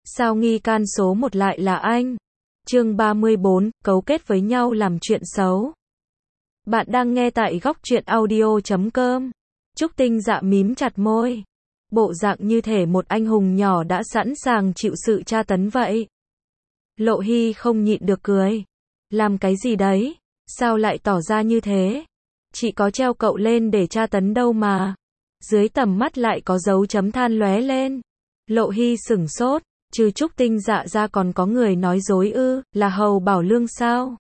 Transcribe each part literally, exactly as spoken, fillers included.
Sao nghi can số một lại là anh? Chương ba mươi bốn, cấu kết với nhau làm chuyện xấu. Bạn đang nghe tại góc truyện audio chấm com. Trúc Tinh Dạ mím chặt môi. Bộ dạng như thể một anh hùng nhỏ đã sẵn sàng chịu sự tra tấn vậy. Lộ Hy không nhịn được cười. Làm cái gì đấy? Sao lại tỏ ra như thế? Chị có treo cậu lên để tra tấn đâu mà. Dưới tầm mắt lại có dấu chấm than lóe lên. Lộ Hy sửng sốt. Trừ Trúc Tinh Dạ ra còn có người nói dối ư, là Hầu Bảo Lương sao?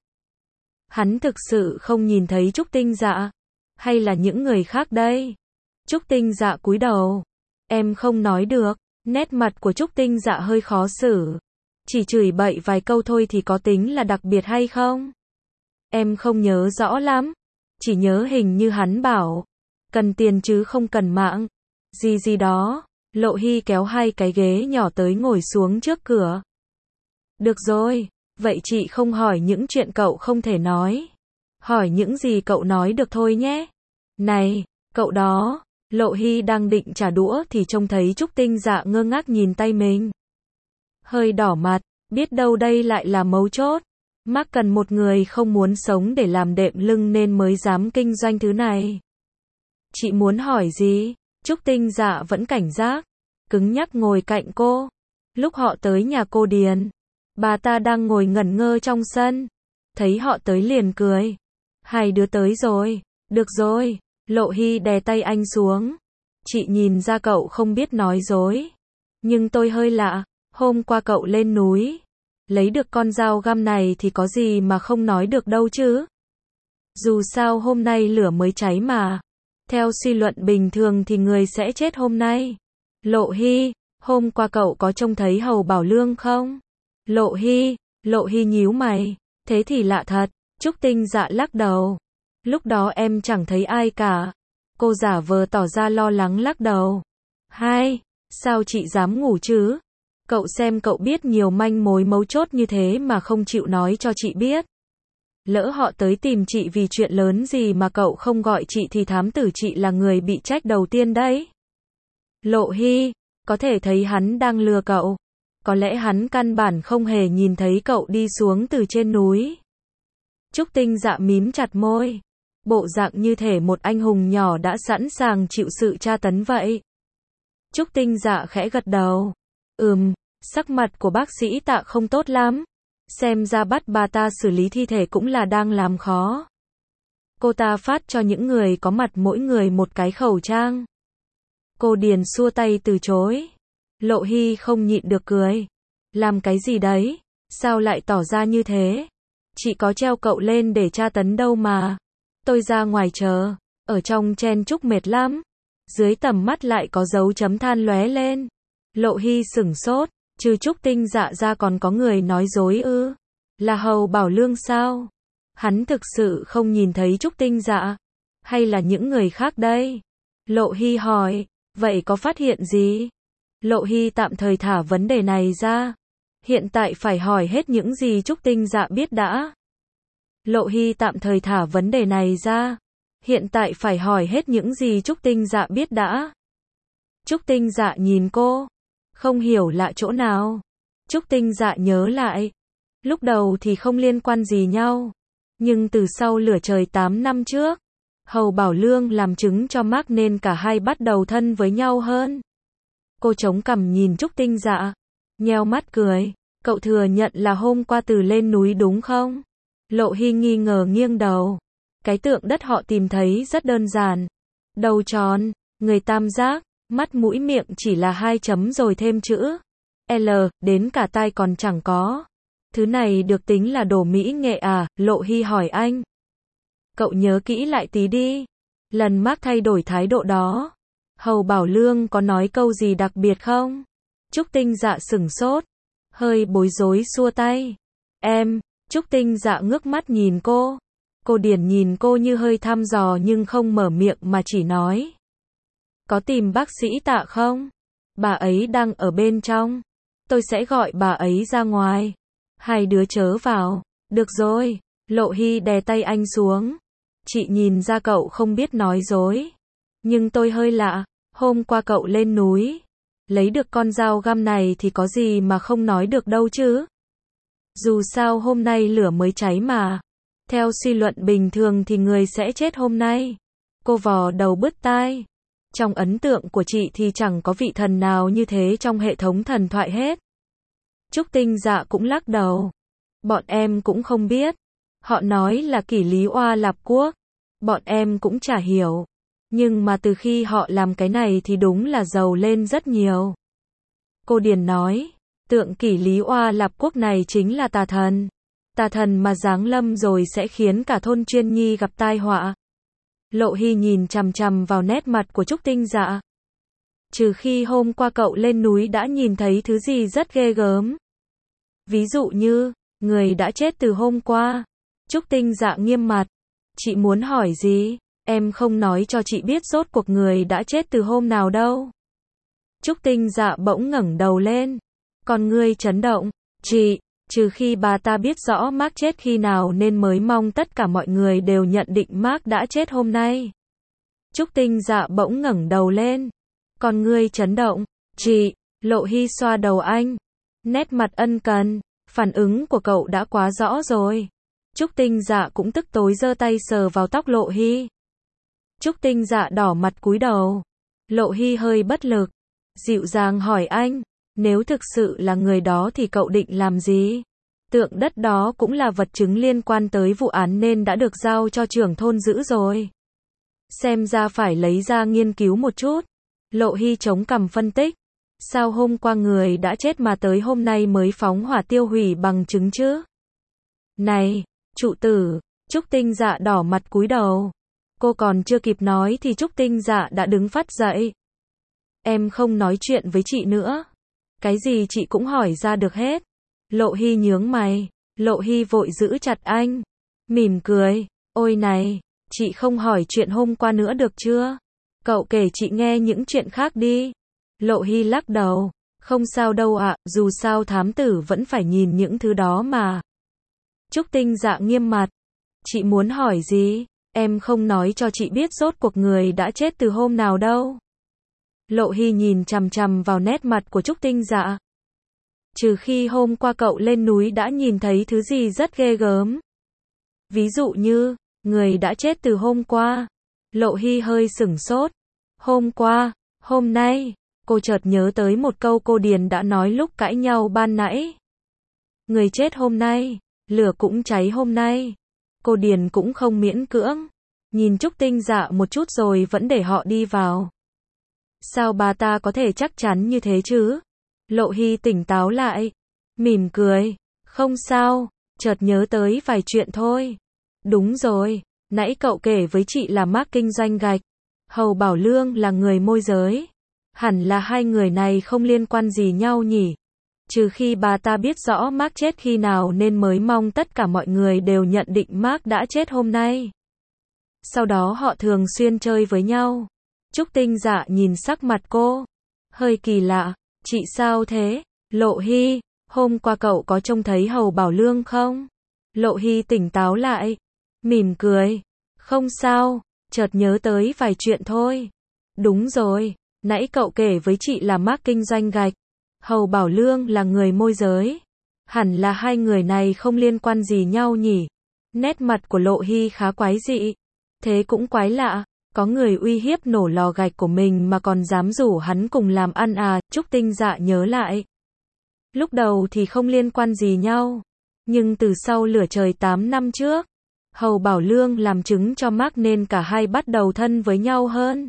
Hắn thực sự không nhìn thấy Trúc Tinh Dạ? Hay là những người khác đây? Trúc Tinh Dạ cúi đầu. Em không nói được. Nét mặt của Trúc Tinh Dạ hơi khó xử. Chỉ chửi bậy vài câu thôi thì có tính là đặc biệt hay không? Em không nhớ rõ lắm. Chỉ nhớ hình như hắn bảo. Cần tiền chứ không cần mạng. Gì gì đó. Lộ Hy kéo hai cái ghế nhỏ tới ngồi xuống trước cửa. Được rồi, vậy chị không hỏi những chuyện cậu không thể nói. Hỏi những gì cậu nói được thôi nhé. Này, cậu đó. Lộ Hy đang định trả đũa thì trông thấy Trúc Tinh Dạ ngơ ngác nhìn tay mình. Hơi đỏ mặt, biết đâu đây lại là mấu chốt. Mark cần một người không muốn sống để làm đệm lưng nên mới dám kinh doanh thứ này. Chị muốn hỏi gì? Trúc Tinh Dạ vẫn cảnh giác, cứng nhắc ngồi cạnh cô. Lúc họ tới nhà cô Điền, bà ta đang ngồi ngẩn ngơ trong sân. Thấy họ tới liền cười. Hai đứa tới rồi, được rồi. Lộ Hy đè tay anh xuống. Chị nhìn ra cậu không biết nói dối. Nhưng tôi hơi lạ, hôm qua cậu lên núi. Lấy được con dao găm này thì có gì mà không nói được đâu chứ. Dù sao hôm nay lửa mới cháy mà. Theo suy luận bình thường thì người sẽ chết hôm nay. Lộ Hy, hôm qua cậu có trông thấy Hầu Bảo Lương không? Lộ Hy, Lộ Hy nhíu mày. Thế thì lạ thật. Trúc Tinh Dạ lắc đầu. Lúc đó em chẳng thấy ai cả. Cô giả vờ tỏ ra lo lắng lắc đầu. Hai, sao chị dám ngủ chứ? Cậu xem cậu biết nhiều manh mối mấu chốt như thế mà không chịu nói cho chị biết. Lỡ họ tới tìm chị vì chuyện lớn gì mà cậu không gọi chị thì thám tử chị là người bị trách đầu tiên đấy. Lộ Hy, có thể thấy hắn đang lừa cậu. Có lẽ hắn căn bản không hề nhìn thấy cậu đi xuống từ trên núi. Trúc Tinh Dạ mím chặt môi. Bộ dạng như thể một anh hùng nhỏ đã sẵn sàng chịu sự tra tấn vậy. Trúc Tinh Dạ khẽ gật đầu. Ừm, sắc mặt của bác sĩ Tạ không tốt lắm. Xem ra bắt bà ta xử lý thi thể cũng là đang làm khó. Cô ta phát cho những người có mặt mỗi người một cái khẩu trang. Cô Điền xua tay từ chối. Lộ Hy không nhịn được cười. Làm cái gì đấy? Sao lại tỏ ra như thế? Chị có treo cậu lên để tra tấn đâu mà. Tôi ra ngoài chờ. Ở trong chen chúc mệt lắm. Dưới tầm mắt lại có dấu chấm than lóe lên. Lộ Hy sửng sốt. Trừ Trúc Tinh Dạ ra còn có người nói dối ư? Là Hầu Bảo Lương sao? Hắn thực sự không nhìn thấy Trúc Tinh Dạ? Hay là những người khác đây? Lộ Hy hỏi. Vậy có phát hiện gì? Lộ Hy tạm thời thả vấn đề này ra. Hiện tại phải hỏi hết những gì Trúc Tinh Dạ biết đã. Lộ Hy tạm thời thả vấn đề này ra. Hiện tại phải hỏi hết những gì Trúc Tinh Dạ biết đã. Trúc Tinh Dạ nhìn cô. Không hiểu lạ chỗ nào. Trúc Tinh Dạ nhớ lại. Lúc đầu thì không liên quan gì nhau. Nhưng từ sau lửa trời tám năm trước, Hầu Bảo Lương làm chứng cho Mark nên cả hai bắt đầu thân với nhau hơn. Cô chống cằm nhìn Trúc Tinh Dạ. Nheo mắt cười. Cậu thừa nhận là hôm qua từ lên núi đúng không? Lộ Hy nghi ngờ nghiêng đầu. Cái tượng đất họ tìm thấy rất đơn giản. Đầu tròn, người tam giác, mắt mũi miệng chỉ là hai chấm rồi thêm chữ L, đến cả tai còn chẳng có. Thứ này được tính là đồ mỹ nghệ à? Lộ Hy hỏi anh. Cậu nhớ kỹ lại tí đi. Lần Mark thay đổi thái độ đó, Hầu Bảo Lương có nói câu gì đặc biệt không? Trúc Tinh Dạ sửng sốt, hơi bối rối xua tay. Em, Trúc Tinh Dạ ngước mắt nhìn cô. Cô Điển nhìn cô như hơi thăm dò nhưng không mở miệng mà chỉ nói. Có tìm bác sĩ Tạ không? Bà ấy đang ở bên trong. Tôi sẽ gọi bà ấy ra ngoài. Hai đứa chớ vào. Được rồi. Lộ Hy đè tay anh xuống. Chị nhìn ra cậu không biết nói dối. Nhưng tôi hơi lạ. Hôm qua cậu lên núi. Lấy được con dao găm này thì có gì mà không nói được đâu chứ. Dù sao hôm nay lửa mới cháy mà. Theo suy luận bình thường thì người sẽ chết hôm nay. Cô vò đầu bứt tai. Trong ấn tượng của chị thì chẳng có vị thần nào như thế trong hệ thống thần thoại hết. Trúc Tinh Dạ cũng lắc đầu. Bọn em cũng không biết. Họ nói là kỷ lý oa lạp quốc. Bọn em cũng chả hiểu. Nhưng mà từ khi họ làm cái này thì đúng là giàu lên rất nhiều. Cô Điền nói, tượng kỷ lý oa lạp quốc này chính là tà thần. Tà thần mà giáng lâm rồi sẽ khiến cả thôn Chuyên Nhi gặp tai họa. Lộ Hy nhìn chằm chằm vào nét mặt của Trúc Tinh Dạ. Trừ khi hôm qua cậu lên núi đã nhìn thấy thứ gì rất ghê gớm. Ví dụ như, người đã chết từ hôm qua. Trúc Tinh Dạ nghiêm mặt. Chị muốn hỏi gì? Em không nói cho chị biết rốt cuộc người đã chết từ hôm nào đâu. Trúc Tinh Dạ bỗng ngẩng đầu lên. Con ngươi chấn động. Chị, trừ khi bà ta biết rõ Mark chết khi nào nên mới mong tất cả mọi người đều nhận định Mark đã chết hôm nay. Trúc Tinh Dạ bỗng ngẩng đầu lên. Con ngươi chấn động. Chị, Lộ Hy xoa đầu anh. Nét mặt ân cần. Phản ứng của cậu đã quá rõ rồi. Trúc Tinh Dạ cũng tức tối giơ tay sờ vào tóc Lộ Hy. Trúc Tinh Dạ đỏ mặt cúi đầu. Lộ Hy hơi bất lực. Dịu dàng hỏi anh. Nếu thực sự là người đó thì cậu định làm gì? Tượng đất đó cũng là vật chứng liên quan tới vụ án nên đã được giao cho trưởng thôn giữ rồi. Xem ra phải lấy ra nghiên cứu một chút. Lộ Hy chống cằm phân tích. Sao hôm qua người đã chết mà tới hôm nay mới phóng hỏa tiêu hủy bằng chứng chứ? Này, trụ tử, Trúc Tinh Dạ đỏ mặt cúi đầu. Cô còn chưa kịp nói thì Trúc Tinh Dạ đã đứng phắt dậy. Em không nói chuyện với chị nữa. Cái gì chị cũng hỏi ra được hết. Lộ Hy nhướng mày. Lộ Hy vội giữ chặt anh. Mỉm cười. Ôi này, chị không hỏi chuyện hôm qua nữa được chưa? Cậu kể chị nghe những chuyện khác đi. Lộ Hy lắc đầu. Không sao đâu ạ, dù sao thám tử vẫn phải nhìn những thứ đó mà. Trúc Tinh Dạ nghiêm mặt. Chị muốn hỏi gì? Em không nói cho chị biết rốt cuộc người đã chết từ hôm nào đâu. Lộ Hy nhìn chằm chằm vào nét mặt của Trúc Tinh Dạ. Trừ khi hôm qua cậu lên núi đã nhìn thấy thứ gì rất ghê gớm. Ví dụ như, người đã chết từ hôm qua. Lộ Hy hơi sửng sốt. Hôm qua, hôm nay, cô chợt nhớ tới một câu cô Điền đã nói lúc cãi nhau ban nãy. Người chết hôm nay, lửa cũng cháy hôm nay. Cô Điền cũng không miễn cưỡng. Nhìn Trúc Tinh Dạ một chút rồi vẫn để họ đi vào. Sao bà ta có thể chắc chắn như thế chứ? Lộ Hy tỉnh táo lại. Mỉm cười. Không sao, chợt nhớ tới vài chuyện thôi. Đúng rồi, nãy cậu kể với chị là Mark kinh doanh gạch. Hầu Bảo Lương là người môi giới. Hẳn là hai người này không liên quan gì nhau nhỉ? Trừ khi bà ta biết rõ Mark chết khi nào nên mới mong tất cả mọi người đều nhận định Mark đã chết hôm nay. Sau đó họ thường xuyên chơi với nhau. Trúc Tinh Dạ nhìn sắc mặt cô. Hơi kỳ lạ. Chị sao thế? Lộ Hy, hôm qua cậu có trông thấy Hầu Bảo Lương không? Lộ Hy tỉnh táo lại. Mỉm cười. Không sao, chợt nhớ tới vài chuyện thôi. Đúng rồi, nãy cậu kể với chị là Mark kinh doanh gạch. Hầu Bảo Lương là người môi giới. Hẳn là hai người này không liên quan gì nhau nhỉ? Nét mặt của Lộ Hy khá quái dị. Thế cũng quái lạ. Có người uy hiếp nổ lò gạch của mình mà còn dám rủ hắn cùng làm ăn à? Trúc Tinh Dạ nhớ lại. Lúc đầu thì không liên quan gì nhau. Nhưng từ sau lửa trời tám năm trước, Hầu Bảo Lương làm chứng cho Mark nên cả hai bắt đầu thân với nhau hơn.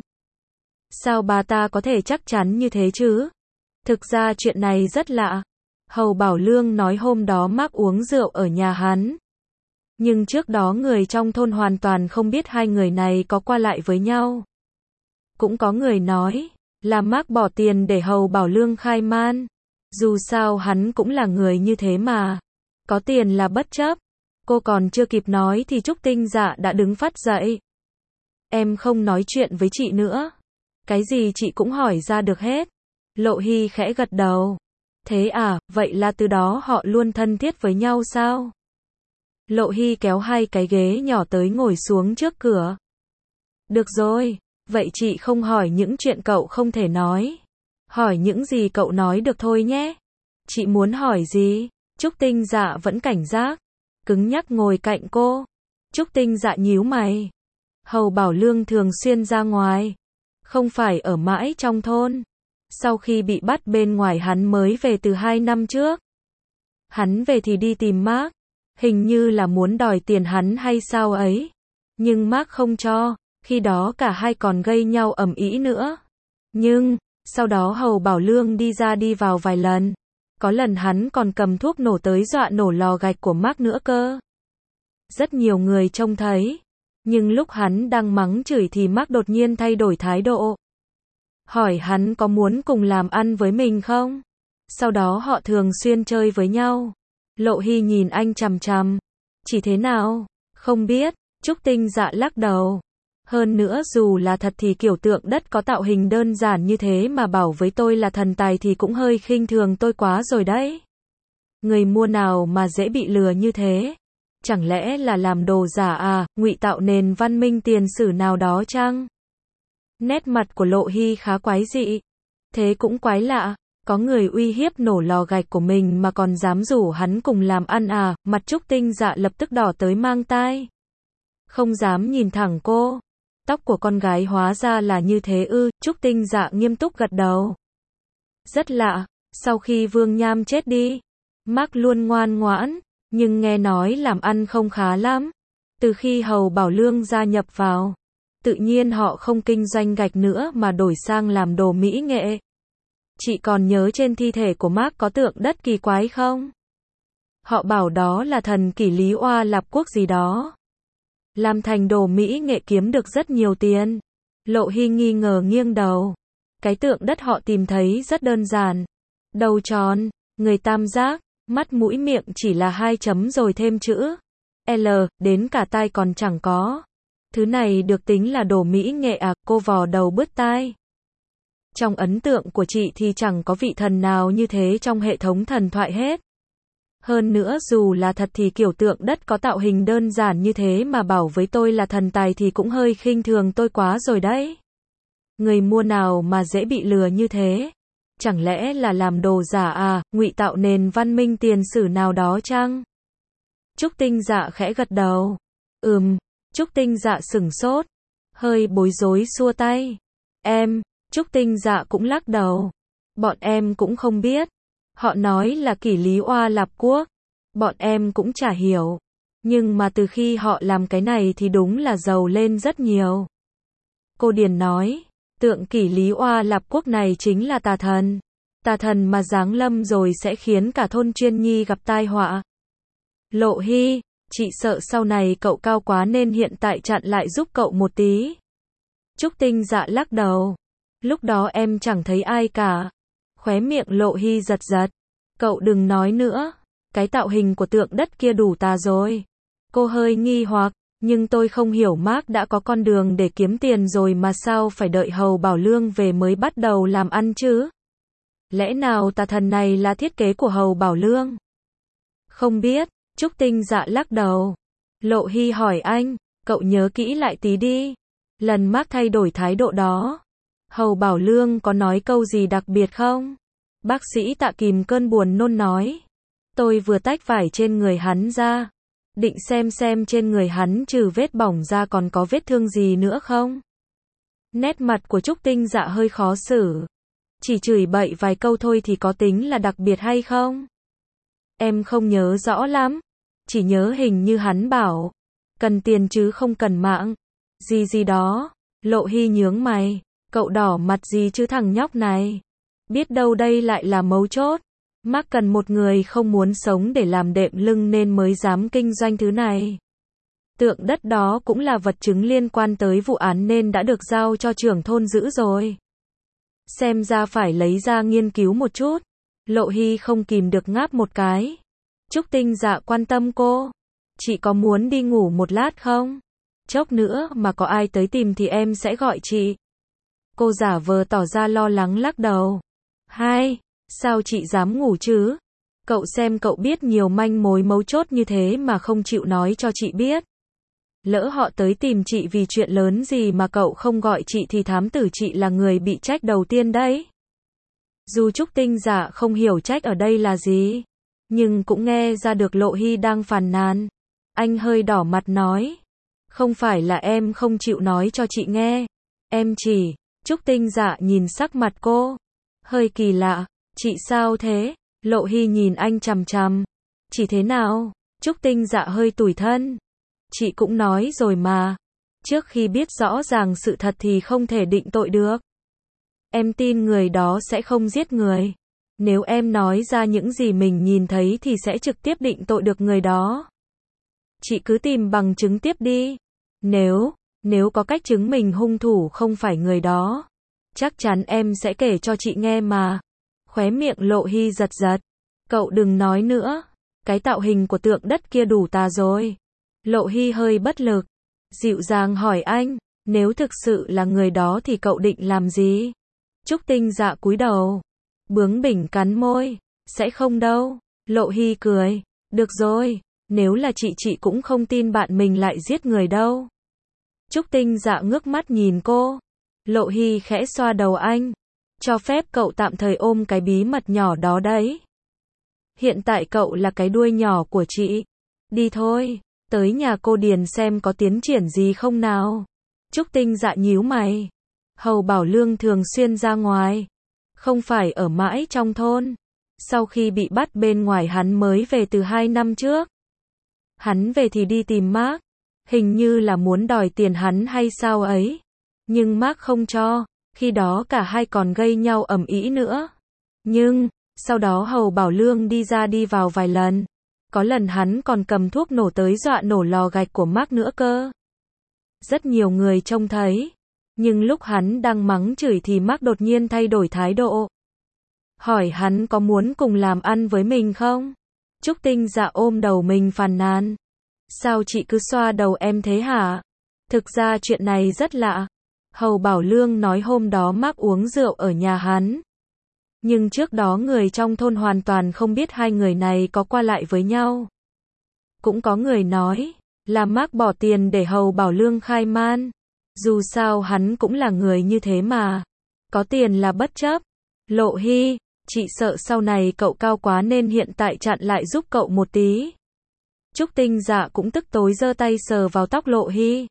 Sao bà ta có thể chắc chắn như thế chứ? Thực ra chuyện này rất lạ. Hầu Bảo Lương nói hôm đó Mark uống rượu ở nhà hắn. Nhưng trước đó người trong thôn hoàn toàn không biết hai người này có qua lại với nhau. Cũng có người nói là Mark bỏ tiền để Hầu Bảo Lương khai man. Dù sao hắn cũng là người như thế mà. Có tiền là bất chấp. Cô còn chưa kịp nói thì Trúc Tinh Dạ đã đứng phắt dậy. Em không nói chuyện với chị nữa. Cái gì chị cũng hỏi ra được hết. Lộ Hy khẽ gật đầu. Thế à, vậy là từ đó họ luôn thân thiết với nhau sao? Lộ Hy kéo hai cái ghế nhỏ tới ngồi xuống trước cửa. Được rồi, vậy chị không hỏi những chuyện cậu không thể nói. Hỏi những gì cậu nói được thôi nhé. Chị muốn hỏi gì? Trúc Tinh Dạ vẫn cảnh giác, cứng nhắc ngồi cạnh cô. Trúc Tinh Dạ nhíu mày. Hầu Bảo Lương thường xuyên ra ngoài, không phải ở mãi trong thôn. Sau khi bị bắt bên ngoài hắn mới về từ hai năm trước. Hắn về thì đi tìm Mark, hình như là muốn đòi tiền hắn hay sao ấy. Nhưng Mark không cho, khi đó cả hai còn gây nhau ầm ĩ nữa. Nhưng, sau đó Hầu Bảo Lương đi ra đi vào vài lần. Có lần hắn còn cầm thuốc nổ tới dọa nổ lò gạch của Mark nữa cơ. Rất nhiều người trông thấy. Nhưng lúc hắn đang mắng chửi thì Mark đột nhiên thay đổi thái độ. Hỏi hắn có muốn cùng làm ăn với mình không? Sau đó họ thường xuyên chơi với nhau. Lộ Hy nhìn anh chằm chằm. Chỉ thế nào? Không biết. Trúc Tinh Dạ lắc đầu. Hơn nữa dù là thật thì kiểu tượng đất có tạo hình đơn giản như thế mà bảo với tôi là thần tài thì cũng hơi khinh thường tôi quá rồi đấy. Người mua nào mà dễ bị lừa như thế? Chẳng lẽ là làm đồ giả à, ngụy tạo nền văn minh tiền sử nào đó chăng? Nét mặt của Lộ Hy khá quái dị. Thế cũng quái lạ, có người uy hiếp nổ lò gạch của mình mà còn dám rủ hắn cùng làm ăn à, mặt Trúc Tinh Dạ lập tức đỏ tới mang tai. Không dám nhìn thẳng cô. Tóc của con gái hóa ra là như thế ư, Trúc Tinh Dạ nghiêm túc gật đầu. Rất lạ, sau khi Vương Nham chết đi, Mark luôn ngoan ngoãn, nhưng nghe nói làm ăn không khá lắm. Từ khi Hầu Bảo Lương gia nhập vào, tự nhiên họ không kinh doanh gạch nữa mà đổi sang làm đồ mỹ nghệ. Chị còn nhớ trên thi thể của Mark có tượng đất kỳ quái không? Họ bảo đó là thần kỷ Lý Oa Lạp Quốc gì đó. Làm thành đồ mỹ nghệ kiếm được rất nhiều tiền. Lộ Hy nghi ngờ nghiêng đầu. Cái tượng đất họ tìm thấy rất đơn giản. Đầu tròn, người tam giác, mắt mũi miệng chỉ là hai chấm rồi thêm chữ L, đến cả tai còn chẳng có. Thứ này được tính là đồ mỹ nghệ à, cô vò đầu bứt tai. Trong ấn tượng của chị thì chẳng có vị thần nào như thế trong hệ thống thần thoại hết. Hơn nữa dù là thật thì kiểu tượng đất có tạo hình đơn giản như thế mà bảo với tôi là thần tài thì cũng hơi khinh thường tôi quá rồi đấy. Người mua nào mà dễ bị lừa như thế? Chẳng lẽ là làm đồ giả à, ngụy tạo nền văn minh tiền sử nào đó chăng? Trúc Tinh Dạ khẽ gật đầu. Ừm, Trúc Tinh Dạ sửng sốt, hơi bối rối xua tay. Em, Trúc Tinh Dạ cũng lắc đầu. Bọn em cũng không biết. Họ nói là kỷ Lý Oa Lạp Quốc. Bọn em cũng chả hiểu. Nhưng mà từ khi họ làm cái này thì đúng là giàu lên rất nhiều. Cô Điền nói, tượng kỷ Lý Oa Lạp Quốc này chính là tà thần. Tà thần mà giáng lâm rồi sẽ khiến cả thôn Chuyên Nhi gặp tai họa. Lộ Hy, chị sợ sau này cậu cao quá nên hiện tại chặn lại giúp cậu một tí. Trúc Tinh Dạ lắc đầu. Lúc đó em chẳng thấy ai cả. Khóe miệng Lộ Hy giật giật. Cậu đừng nói nữa. Cái tạo hình của tượng đất kia đủ tà rồi. Cô hơi nghi hoặc, nhưng tôi không hiểu Mark đã có con đường để kiếm tiền rồi mà sao phải đợi Hầu Bảo Lương về mới bắt đầu làm ăn chứ? Lẽ nào tà thần này là thiết kế của Hầu Bảo Lương? Không biết, Trúc Tinh Dạ lắc đầu. Lộ Hy hỏi anh, cậu nhớ kỹ lại tí đi. Lần Mark thay đổi thái độ đó, Hầu Bảo Lương có nói câu gì đặc biệt không? Bác sĩ Tạ kìm cơn buồn nôn nói. Tôi vừa tách vải trên người hắn ra. Định xem xem trên người hắn trừ vết bỏng ra còn có vết thương gì nữa không? Nét mặt của Trúc Tinh Dạ hơi khó xử. Chỉ chửi bậy vài câu thôi thì có tính là đặc biệt hay không? Em không nhớ rõ lắm. Chỉ nhớ hình như hắn bảo. Cần tiền chứ không cần mạng. Gì gì đó. Lộ Hy nhướng mày. Cậu đỏ mặt gì chứ thằng nhóc này? Biết đâu đây lại là mấu chốt. Mark cần một người không muốn sống để làm đệm lưng nên mới dám kinh doanh thứ này. Tượng đất đó cũng là vật chứng liên quan tới vụ án nên đã được giao cho trưởng thôn giữ rồi. Xem ra phải lấy ra nghiên cứu một chút. Lộ Hy không kìm được ngáp một cái. Trúc Tinh Dạ quan tâm cô. Chị có muốn đi ngủ một lát không? Chốc nữa mà có ai tới tìm thì em sẽ gọi chị. Cô giả vờ tỏ ra lo lắng lắc đầu. Hai, sao chị dám ngủ chứ? Cậu xem cậu biết nhiều manh mối mấu chốt như thế mà không chịu nói cho chị biết. Lỡ họ tới tìm chị vì chuyện lớn gì mà cậu không gọi chị thì thám tử chị là người bị trách đầu tiên đấy. Dù Trúc Tinh Dạ không hiểu trách ở đây là gì, nhưng cũng nghe ra được Lộ Hy đang phàn nàn. Anh hơi đỏ mặt nói. Không phải là em không chịu nói cho chị nghe. Em chỉ, Trúc Tinh Dạ nhìn sắc mặt cô. Hơi kỳ lạ, chị sao thế? Lộ Hy nhìn anh chằm chằm. Chỉ thế nào? Trúc Tinh Dạ hơi tủi thân. Chị cũng nói rồi mà. Trước khi biết rõ ràng sự thật thì không thể định tội được. Em tin người đó sẽ không giết người. Nếu em nói ra những gì mình nhìn thấy thì sẽ trực tiếp định tội được người đó. Chị cứ tìm bằng chứng tiếp đi. Nếu, nếu có cách chứng minh hung thủ không phải người đó, chắc chắn em sẽ kể cho chị nghe mà. Khóe miệng Lộ Hy giật giật. Cậu đừng nói nữa. Cái tạo hình của tượng đất kia đủ tà rồi. Lộ Hy hơi bất lực. Dịu dàng hỏi anh, nếu thực sự là người đó thì cậu định làm gì? Trúc Tinh Dạ cúi đầu. Bướng bỉnh cắn môi. Sẽ không đâu. Lộ Hy cười. Được rồi, nếu là chị chị cũng không tin bạn mình lại giết người đâu. Trúc Tinh Dạ ngước mắt nhìn cô. Lộ Hy khẽ xoa đầu anh. Cho phép cậu tạm thời ôm cái bí mật nhỏ đó đấy. Hiện tại cậu là cái đuôi nhỏ của chị. Đi thôi, tới nhà cô Điền xem có tiến triển gì không nào. Trúc Tinh Dạ nhíu mày. Hầu Bảo Lương thường xuyên ra ngoài. Không phải ở mãi trong thôn. Sau khi bị bắt bên ngoài hắn mới về từ hai năm trước. Hắn về thì đi tìm Mark. Hình như là muốn đòi tiền hắn hay sao ấy. Nhưng Mark không cho. Khi đó cả hai còn gây nhau ầm ĩ nữa. Nhưng, sau đó Hầu Bảo Lương đi ra đi vào vài lần. Có lần hắn còn cầm thuốc nổ tới dọa nổ lò gạch của Mark nữa cơ. Rất nhiều người trông thấy. Nhưng lúc hắn đang mắng chửi thì Mark đột nhiên thay đổi thái độ. Hỏi hắn có muốn cùng làm ăn với mình không? Trúc Tinh Dạ ôm đầu mình phàn nàn. Sao chị cứ xoa đầu em thế hả? Thực ra chuyện này rất lạ. Hầu Bảo Lương nói hôm đó Mark uống rượu ở nhà hắn. Nhưng trước đó người trong thôn hoàn toàn không biết hai người này có qua lại với nhau. Cũng có người nói là Mark bỏ tiền để Hầu Bảo Lương khai man. Dù sao hắn cũng là người như thế mà. Có tiền là bất chấp. Lộ Hy, chị sợ sau này cậu cao quá nên hiện tại chặn lại giúp cậu một tí. Trúc Tinh Dạ cũng tức tối giơ tay sờ vào tóc Lộ Hy.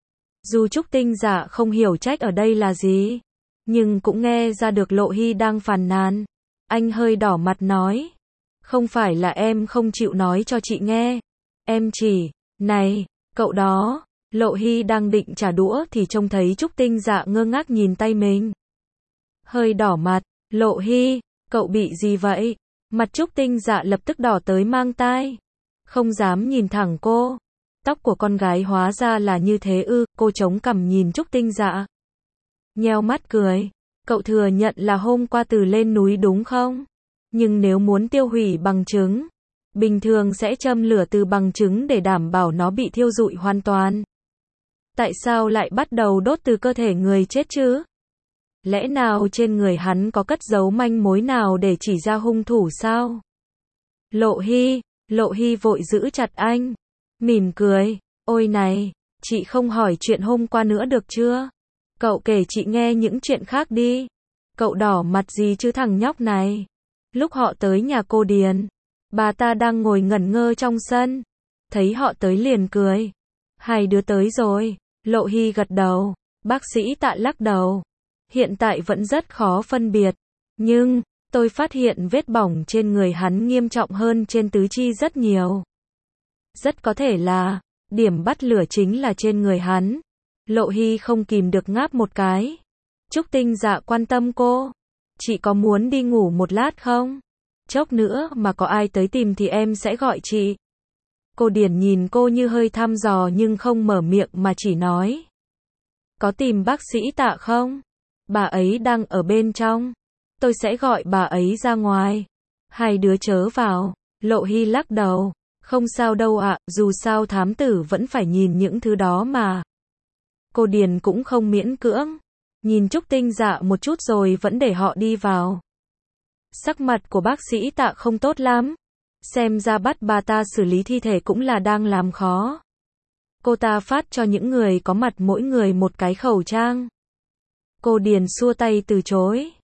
Dù Trúc Tinh Dạ không hiểu trách ở đây là gì, nhưng cũng nghe ra được Lộ Hy đang phàn nàn. Anh hơi đỏ mặt nói. Không phải là em không chịu nói cho chị nghe. Em chỉ, này, cậu đó. Lộ Hy đang định trả đũa thì trông thấy Trúc Tinh Dạ ngơ ngác nhìn tay mình. Hơi đỏ mặt. Lộ Hy, cậu bị gì vậy? Mặt Trúc Tinh Dạ lập tức đỏ tới mang tai. Không dám nhìn thẳng cô. Tóc của con gái hóa ra là như thế ư? Cô chống cằm nhìn Trúc Tinh Dạ. Nheo mắt cười. Cậu thừa nhận là hôm qua từ lên núi đúng không? Nhưng nếu muốn tiêu hủy bằng chứng, bình thường sẽ châm lửa từ bằng chứng để đảm bảo nó bị thiêu rụi hoàn toàn. Tại sao lại bắt đầu đốt từ cơ thể người chết chứ? Lẽ nào trên người hắn có cất giấu manh mối nào để chỉ ra hung thủ sao? Lộ Hy, Lộ Hy vội giữ chặt anh. Mỉm cười. Ôi này, chị không hỏi chuyện hôm qua nữa được chưa? Cậu kể chị nghe những chuyện khác đi. Cậu đỏ mặt gì chứ thằng nhóc này? Lúc họ tới nhà cô Điền, bà ta đang ngồi ngẩn ngơ trong sân. Thấy họ tới liền cười. Hai đứa tới rồi. Lộ Hy gật đầu. Bác sĩ Tạ lắc đầu. Hiện tại vẫn rất khó phân biệt. Nhưng, tôi phát hiện vết bỏng trên người hắn nghiêm trọng hơn trên tứ chi rất nhiều. Rất có thể là, điểm bắt lửa chính là trên người hắn. Lộ Hy không kìm được ngáp một cái. Trúc Tinh Dạ quan tâm cô. Chị có muốn đi ngủ một lát không? Chốc nữa mà có ai tới tìm thì em sẽ gọi chị. Cô Điền nhìn cô như hơi thăm dò nhưng không mở miệng mà chỉ nói. Có tìm bác sĩ Tạ không? Bà ấy đang ở bên trong. Tôi sẽ gọi bà ấy ra ngoài. Hai đứa chớ vào. Lộ Hy lắc đầu. Không sao đâu ạ, dù sao thám tử vẫn phải nhìn những thứ đó mà. Cô Điền cũng không miễn cưỡng. Nhìn Trúc Tinh Dạ một chút rồi vẫn để họ đi vào. Sắc mặt của bác sĩ Tạ không tốt lắm. Xem ra bắt bà ta xử lý thi thể cũng là đang làm khó. Cô ta phát cho những người có mặt mỗi người một cái khẩu trang. Cô Điền xua tay từ chối.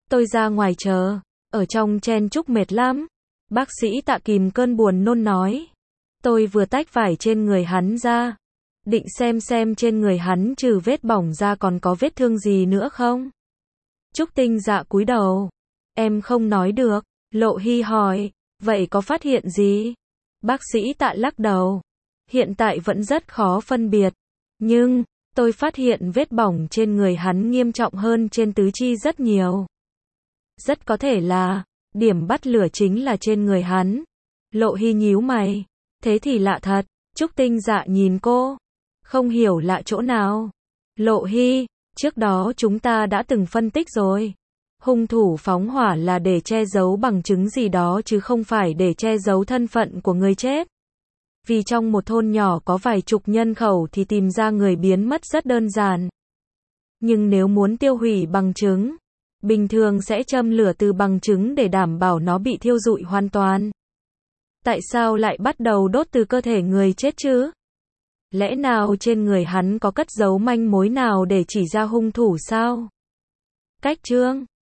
Tôi ra ngoài chờ, ở trong chen chúc mệt lắm. Bác sĩ Tạ kìm cơn buồn nôn nói. Tôi vừa tách vải trên người hắn ra, định xem xem trên người hắn trừ vết bỏng ra còn có vết thương gì nữa không. Trúc Tinh Dạ cúi đầu. Em không nói được. Lộ Hy hỏi. Vậy có phát hiện gì? Bác sĩ Tạ lắc đầu. Hiện tại vẫn rất khó phân biệt. Nhưng, tôi phát hiện vết bỏng trên người hắn nghiêm trọng hơn trên tứ chi rất nhiều. Rất có thể là, điểm bắt lửa chính là trên người hắn. Lộ Hy nhíu mày. Thế thì lạ thật. Trúc Tinh Dạ nhìn cô. Không hiểu lạ chỗ nào. Lộ Hy, trước đó chúng ta đã từng phân tích rồi. Hung thủ phóng hỏa là để che giấu bằng chứng gì đó chứ không phải để che giấu thân phận của người chết. Vì trong một thôn nhỏ có vài chục nhân khẩu thì tìm ra người biến mất rất đơn giản. Nhưng nếu muốn tiêu hủy bằng chứng, bình thường sẽ châm lửa từ bằng chứng để đảm bảo nó bị thiêu rụi hoàn toàn. Tại sao lại bắt đầu đốt từ cơ thể người chết chứ? Lẽ nào trên người hắn có cất giấu manh mối nào để chỉ ra hung thủ sao? Cách chương